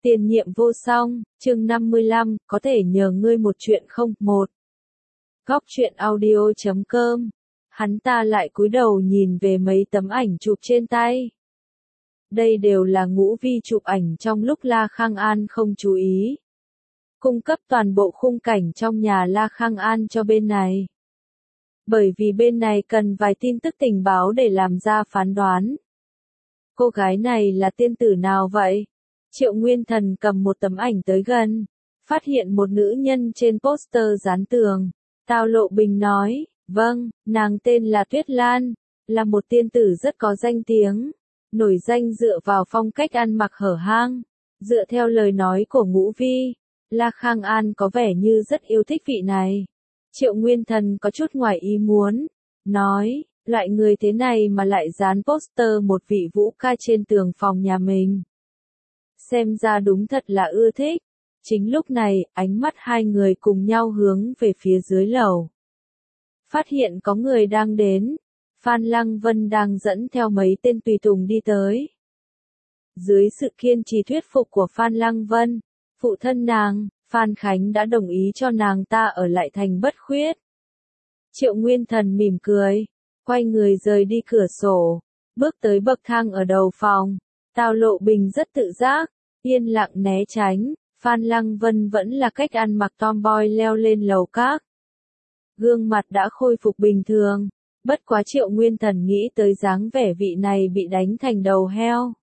Tiền nhiệm vô song, chương 55, có thể nhờ ngươi một chuyện không? 1. Góc truyện audio.com. Hắn ta lại cúi đầu nhìn về mấy tấm ảnh chụp trên tay. Đây đều là Ngũ Vi chụp ảnh trong lúc La Khang An không chú ý. Cung cấp toàn bộ khung cảnh trong nhà La Khang An cho bên này. Bởi vì bên này cần vài tin tức tình báo để làm ra phán đoán. Cô gái này là tiên tử nào vậy? Triệu Nguyên Thần cầm một tấm ảnh tới gần, phát hiện một nữ nhân trên poster dán tường. Tào Lộ Bình nói, vâng, nàng tên là Tuyết Lan, là một tiên tử rất có danh tiếng, nổi danh dựa vào phong cách ăn mặc hở hang. Dựa theo lời nói của Ngũ Vi, La Khang An có vẻ như rất yêu thích vị này. Triệu Nguyên Thần có chút ngoài ý muốn, nói, loại người thế này mà lại dán poster một vị vũ ca trên tường phòng nhà mình. Xem ra đúng thật là ưa thích. Chính lúc này, ánh mắt hai người cùng nhau hướng về phía dưới lầu. Phát hiện có người đang đến. Phan Lăng Vân đang dẫn theo mấy tên tùy tùng đi tới. Dưới sự kiên trì thuyết phục của Phan Lăng Vân, phụ thân nàng, Phan Khánh đã đồng ý cho nàng ta ở lại thành Bất Khuyết. Triệu Nguyên Thần mỉm cười, quay người rời đi cửa sổ, bước tới bậc thang ở đầu phòng. Tào Lộ Bình rất tự giác, yên lặng né tránh. Phan Lăng Vân vẫn là cách ăn mặc tomboy leo lên lầu các. Gương mặt đã khôi phục bình thường, bất quá Triệu Nguyên Thần nghĩ tới dáng vẻ vị này bị đánh thành đầu heo.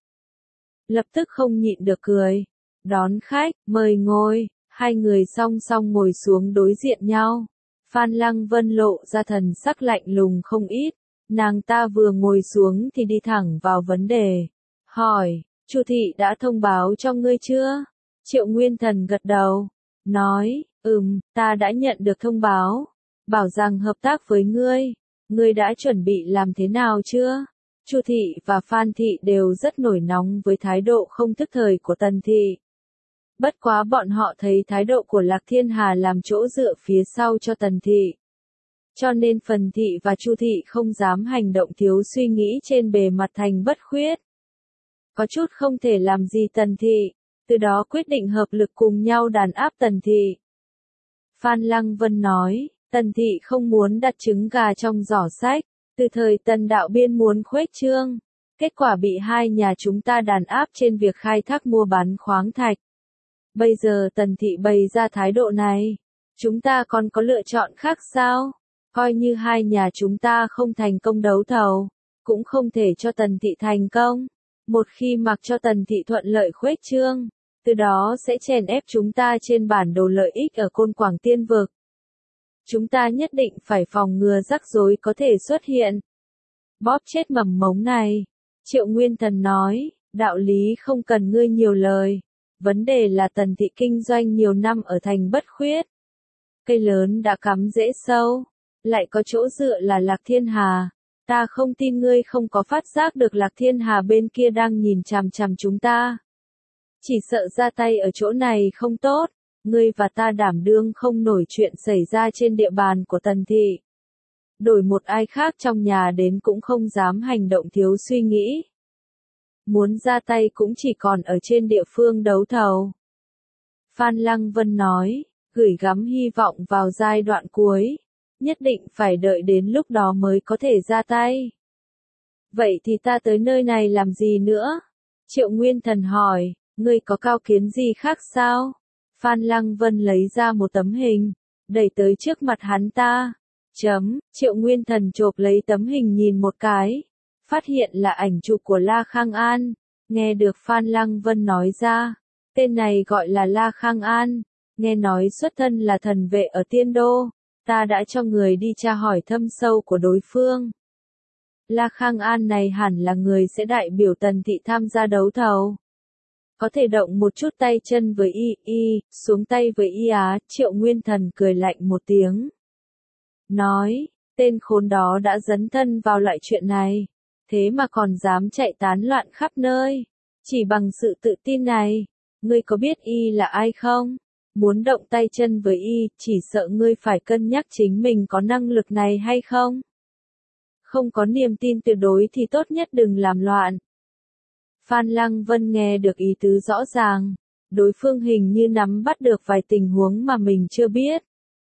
Lập tức không nhịn được cười. Đón khách, mời ngồi, hai người song song ngồi xuống đối diện nhau. Phan Lăng Vân lộ ra thần sắc lạnh lùng không ít, nàng ta vừa ngồi xuống thì đi thẳng vào vấn đề. Hỏi, Chu thị đã thông báo cho ngươi chưa? Triệu Nguyên Thần gật đầu, nói, ta đã nhận được thông báo, bảo rằng hợp tác với ngươi đã chuẩn bị làm thế nào chưa? Chu thị và Phan thị đều rất nổi nóng với thái độ không thức thời của Tần thị. Bất quá bọn họ thấy thái độ của Lạc Thiên Hà làm chỗ dựa phía sau cho Tần thị. Cho nên Phần thị và Chu thị không dám hành động thiếu suy nghĩ trên bề mặt thành Bất Khuyết. Có chút không thể làm gì Tần thị, từ đó quyết định hợp lực cùng nhau đàn áp Tần thị. Phan Lăng Vân nói, Tần thị không muốn đặt trứng gà trong giỏ sách, từ thời Tần Đạo Biên muốn khuếch trương, kết quả bị hai nhà chúng ta đàn áp trên việc khai thác mua bán khoáng thạch. Bây giờ Tần thị bày ra thái độ này, chúng ta còn có lựa chọn khác sao? Coi như hai nhà chúng ta không thành công đấu thầu, cũng không thể cho Tần thị thành công. Một khi mặc cho Tần thị thuận lợi khuếch trương, từ đó sẽ chèn ép chúng ta trên bản đồ lợi ích ở Côn Quảng Tiên Vực. Chúng ta nhất định phải phòng ngừa rắc rối có thể xuất hiện. Bóp chết mầm mống này. Triệu Nguyên Thần nói, đạo lý không cần ngươi nhiều lời. Vấn đề là Tần thị kinh doanh nhiều năm ở thành Bất Khuyết. Cây lớn đã cắm rễ sâu, lại có chỗ dựa là Lạc Thiên Hà. Ta không tin ngươi không có phát giác được Lạc Thiên Hà bên kia đang nhìn chằm chằm chúng ta. Chỉ sợ ra tay ở chỗ này không tốt, ngươi và ta đảm đương không nổi chuyện xảy ra trên địa bàn của Tần thị. Đổi một ai khác trong nhà đến cũng không dám hành động thiếu suy nghĩ. Muốn ra tay cũng chỉ còn ở trên địa phương đấu thầu. Phan Lăng Vân nói, gửi gắm hy vọng vào giai đoạn cuối, nhất định phải đợi đến lúc đó mới có thể ra tay. Vậy thì ta tới nơi này làm gì nữa? Triệu Nguyên Thần hỏi, ngươi có cao kiến gì khác sao? Phan Lăng Vân lấy ra một tấm hình, đẩy tới trước mặt hắn ta. Triệu Nguyên Thần chộp lấy tấm hình nhìn một cái, phát hiện là ảnh chụp của La Khang An. Nghe được Phan Lăng Vân nói ra, tên này gọi là La Khang An, nghe nói xuất thân là thần vệ ở Tiên Đô, ta đã cho người đi tra hỏi thâm sâu của đối phương. La Khang An này hẳn là người sẽ đại biểu Tần thị tham gia đấu thầu. Có thể động một chút tay chân với xuống tay với á. Triệu Nguyên Thần cười lạnh một tiếng. Nói, tên khốn đó đã dấn thân vào loại chuyện này, thế mà còn dám chạy tán loạn khắp nơi. Chỉ bằng sự tự tin này, ngươi có biết là ai không? Muốn động tay chân với chỉ sợ ngươi phải cân nhắc chính mình có năng lực này hay không? Không có niềm tin tuyệt đối thì tốt nhất đừng làm loạn. Phan Lăng Vân nghe được ý tứ rõ ràng, đối phương hình như nắm bắt được vài tình huống mà mình chưa biết.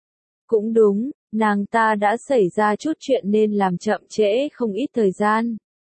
Cũng đúng, nàng ta đã xảy ra chút chuyện nên làm chậm trễ không ít thời gian.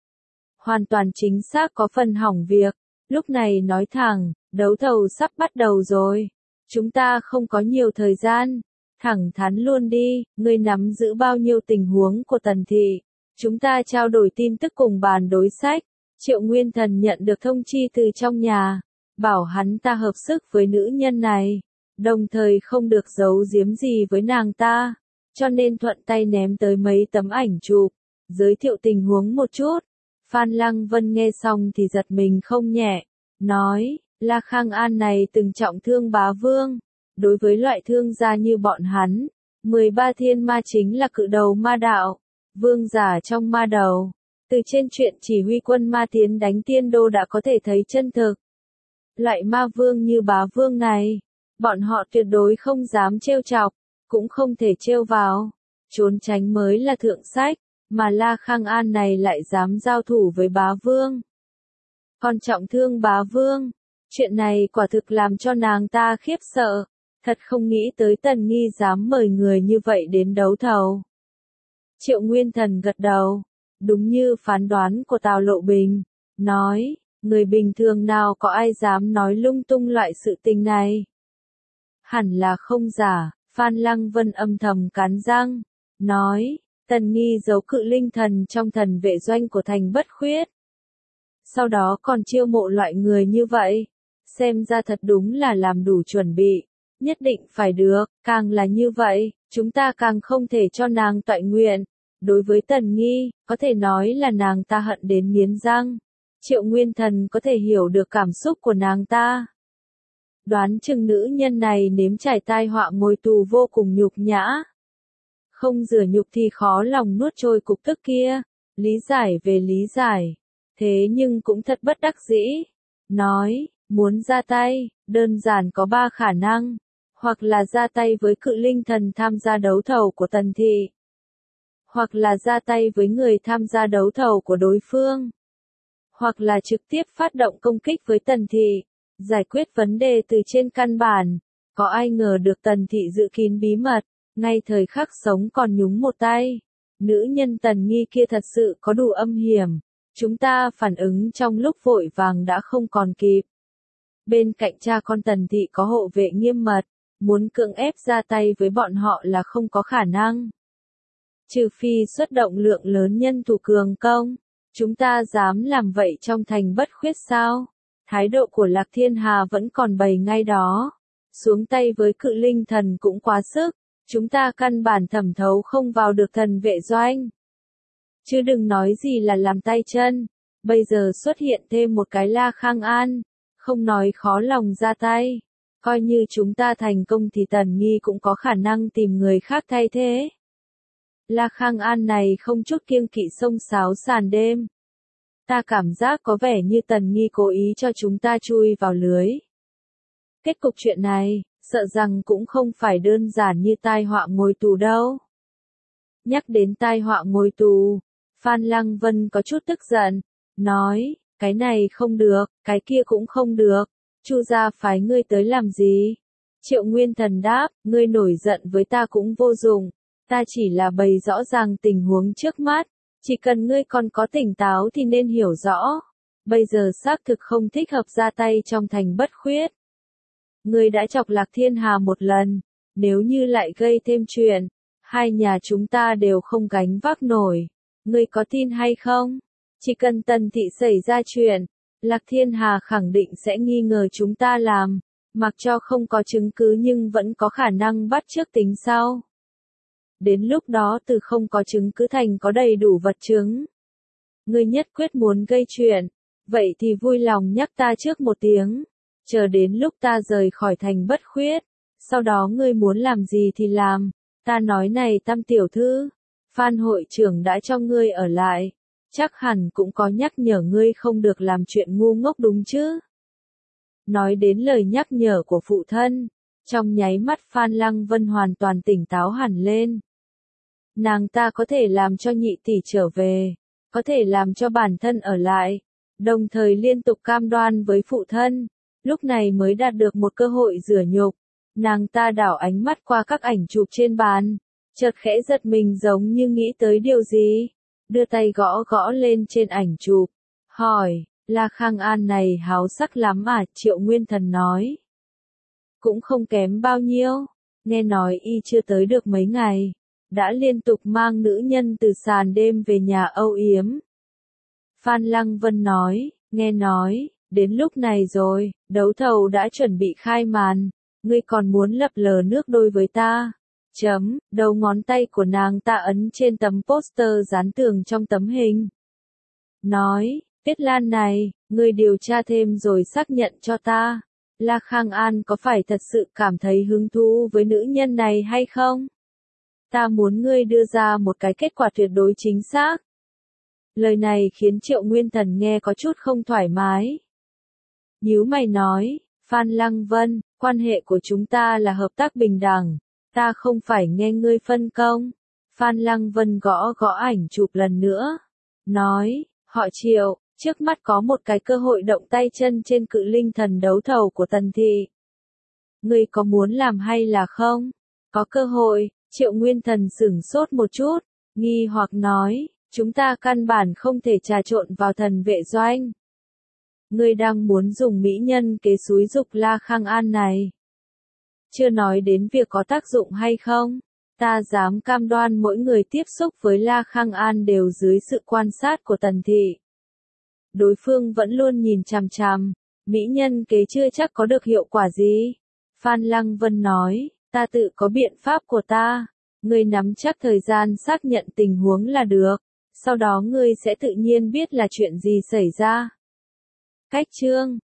Hoàn toàn chính xác có phần hỏng việc, lúc này nói thẳng, đấu thầu sắp bắt đầu rồi. Chúng ta không có nhiều thời gian, thẳng thắn luôn đi, ngươi nắm giữ bao nhiêu tình huống của Tần Thị. Chúng ta trao đổi tin tức cùng bàn đối sách. Triệu Nguyên Thần nhận được thông chi từ trong nhà, bảo hắn ta hợp sức với nữ nhân này, đồng thời không được giấu giếm gì với nàng ta, cho nên thuận tay ném tới mấy tấm ảnh chụp, giới thiệu tình huống một chút. Phan Lăng Vân nghe xong thì giật mình không nhẹ, nói, La Khang An này từng trọng thương bá vương, đối với loại thương gia như bọn hắn, 13 thiên ma chính là cự đầu ma đạo, vương giả trong ma đầu. Từ trên chuyện chỉ huy quân ma tiến đánh tiên đô đã có thể thấy chân thực. Loại ma vương như bá vương này, bọn họ tuyệt đối không dám trêu chọc, cũng không thể trêu vào, trốn tránh mới là thượng sách, mà La Khang An này lại dám giao thủ với bá vương. Còn trọng thương bá vương, chuyện này quả thực làm cho nàng ta khiếp sợ, thật không nghĩ tới Tần Nghi dám mời người như vậy đến đấu thầu. Triệu Nguyên Thần gật đầu. Đúng như phán đoán của Tào Lộ Bình, nói, người bình thường nào có ai dám nói lung tung loại sự tình này. Hẳn là không giả, Phan Lăng Vân âm thầm cắn răng, nói, Tần Nghi giấu cự linh thần trong thần vệ doanh của thành Bất Khuyết. Sau đó còn chiêu mộ loại người như vậy, xem ra thật đúng là làm đủ chuẩn bị, nhất định phải được, càng là như vậy, chúng ta càng không thể cho nàng toại nguyện. Đối với Tần Nghi, có thể nói là nàng ta hận đến nghiến răng. Triệu Nguyên Thần có thể hiểu được cảm xúc của nàng ta. Đoán chừng nữ nhân này nếm trải tai họa ngồi tù vô cùng nhục nhã. Không rửa nhục thì khó lòng nuốt trôi cục tức kia. Lý giải về lý giải. Thế nhưng cũng thật bất đắc dĩ. Nói, muốn ra tay, đơn giản có 3 khả năng. Hoặc là ra tay với cự linh thần tham gia đấu thầu của Tần Thị. Hoặc là ra tay với người tham gia đấu thầu của đối phương. Hoặc là trực tiếp phát động công kích với Tần Thị, giải quyết vấn đề từ trên căn bản. Có ai ngờ được Tần Thị giữ kín bí mật, ngay thời khắc sống còn nhúng một tay. Nữ nhân Tần Nghi kia thật sự có đủ âm hiểm. Chúng ta phản ứng trong lúc vội vàng đã không còn kịp. Bên cạnh cha con Tần Thị có hộ vệ nghiêm mật, muốn cưỡng ép ra tay với bọn họ là không có khả năng. Trừ phi xuất động lượng lớn nhân thủ cường công, chúng ta dám làm vậy trong thành Bất Khuyết sao? Thái độ của Lạc Thiên Hà vẫn còn bày ngay đó. Xuống tay với cự linh thần cũng quá sức, chúng ta căn bản thẩm thấu không vào được thần vệ doanh. Chứ đừng nói gì là làm tay chân, bây giờ xuất hiện thêm một cái La Khang An, không nói khó lòng ra tay. Coi như chúng ta thành công thì Tần Nghi cũng có khả năng tìm người khác thay thế. La Khang An này không chút kiêng kỵ xông xáo sàn đêm. Ta cảm giác có vẻ như Tần Nghi cố ý cho chúng ta chui vào lưới. Kết cục chuyện này, sợ rằng cũng không phải đơn giản như tai họa ngồi tù đâu. Nhắc đến tai họa ngồi tù, Phan Lăng Vân có chút tức giận, nói, cái này không được, cái kia cũng không được, Chu gia phái ngươi tới làm gì? Triệu Nguyên Thần đáp, ngươi nổi giận với ta cũng vô dụng. Ta chỉ là bày rõ ràng tình huống trước mắt, chỉ cần ngươi còn có tỉnh táo thì nên hiểu rõ. Bây giờ xác thực không thích hợp ra tay trong thành Bất Khuyết. Ngươi đã chọc Lạc Thiên Hà một lần, nếu như lại gây thêm chuyện, hai nhà chúng ta đều không gánh vác nổi. Ngươi có tin hay không? Chỉ cần Tần Thị xảy ra chuyện, Lạc Thiên Hà khẳng định sẽ nghi ngờ chúng ta làm, mặc cho không có chứng cứ nhưng vẫn có khả năng bắt chước tính sau. Đến lúc đó từ không có chứng cứ thành có đầy đủ vật chứng. Ngươi nhất quyết muốn gây chuyện, vậy thì vui lòng nhắc ta trước một tiếng, chờ đến lúc ta rời khỏi thành Bất Khuyết, sau đó ngươi muốn làm gì thì làm, ta nói này Tam tiểu thư, Phan hội trưởng đã cho ngươi ở lại, chắc hẳn cũng có nhắc nhở ngươi không được làm chuyện ngu ngốc đúng chứ. Nói đến lời nhắc nhở của phụ thân, trong nháy mắt Phan Lăng Vân hoàn toàn tỉnh táo hẳn lên. Nàng ta có thể làm cho nhị tỷ trở về, có thể làm cho bản thân ở lại, đồng thời liên tục cam đoan với phụ thân, lúc này mới đạt được một cơ hội rửa nhục. Nàng ta đảo ánh mắt qua các ảnh chụp trên bàn, chợt khẽ giật mình giống như nghĩ tới điều gì, đưa tay gõ gõ lên trên ảnh chụp, hỏi, La Khang An này háo sắc lắm à? Triệu Nguyên Thần nói, cũng không kém bao nhiêu, nghe nói y chưa tới được mấy ngày, đã liên tục mang nữ nhân từ sàn đêm về nhà âu yếm. Phan Lăng Vân nói, nghe nói, đến lúc này rồi, đấu thầu đã chuẩn bị khai màn, ngươi còn muốn lập lờ nước đôi với ta. Đầu ngón tay của nàng ta ấn trên tấm poster dán tường trong tấm hình. Nói, Tiết Lan này, ngươi điều tra thêm rồi xác nhận cho ta. La Khang An có phải thật sự cảm thấy hứng thú với nữ nhân này hay không? Ta muốn ngươi đưa ra một cái kết quả tuyệt đối chính xác. Lời này khiến Triệu Nguyên Thần nghe có chút không thoải mái. Nhíu mày nói, Phan Lăng Vân, quan hệ của chúng ta là hợp tác bình đẳng, ta không phải nghe ngươi phân công. Phan Lăng Vân gõ gõ ảnh chụp lần nữa, nói, họ Triệu, trước mắt có một cái cơ hội động tay chân trên cự linh thần đấu thầu của Tần Thị. Ngươi có muốn làm hay là không? Có cơ hội, Triệu Nguyên Thần sửng sốt một chút, nghi hoặc nói, chúng ta căn bản không thể trà trộn vào thần vệ doanh. Ngươi đang muốn dùng mỹ nhân kế xúi giục La Khang An này. Chưa nói đến việc có tác dụng hay không, ta dám cam đoan mỗi người tiếp xúc với La Khang An đều dưới sự quan sát của Tần Thị. Đối phương vẫn luôn nhìn chằm chằm, mỹ nhân kế chưa chắc có được hiệu quả gì. Phan Lăng Vân nói, ta tự có biện pháp của ta, ngươi nắm chắc thời gian xác nhận tình huống là được, sau đó ngươi sẽ tự nhiên biết là chuyện gì xảy ra. Cách chương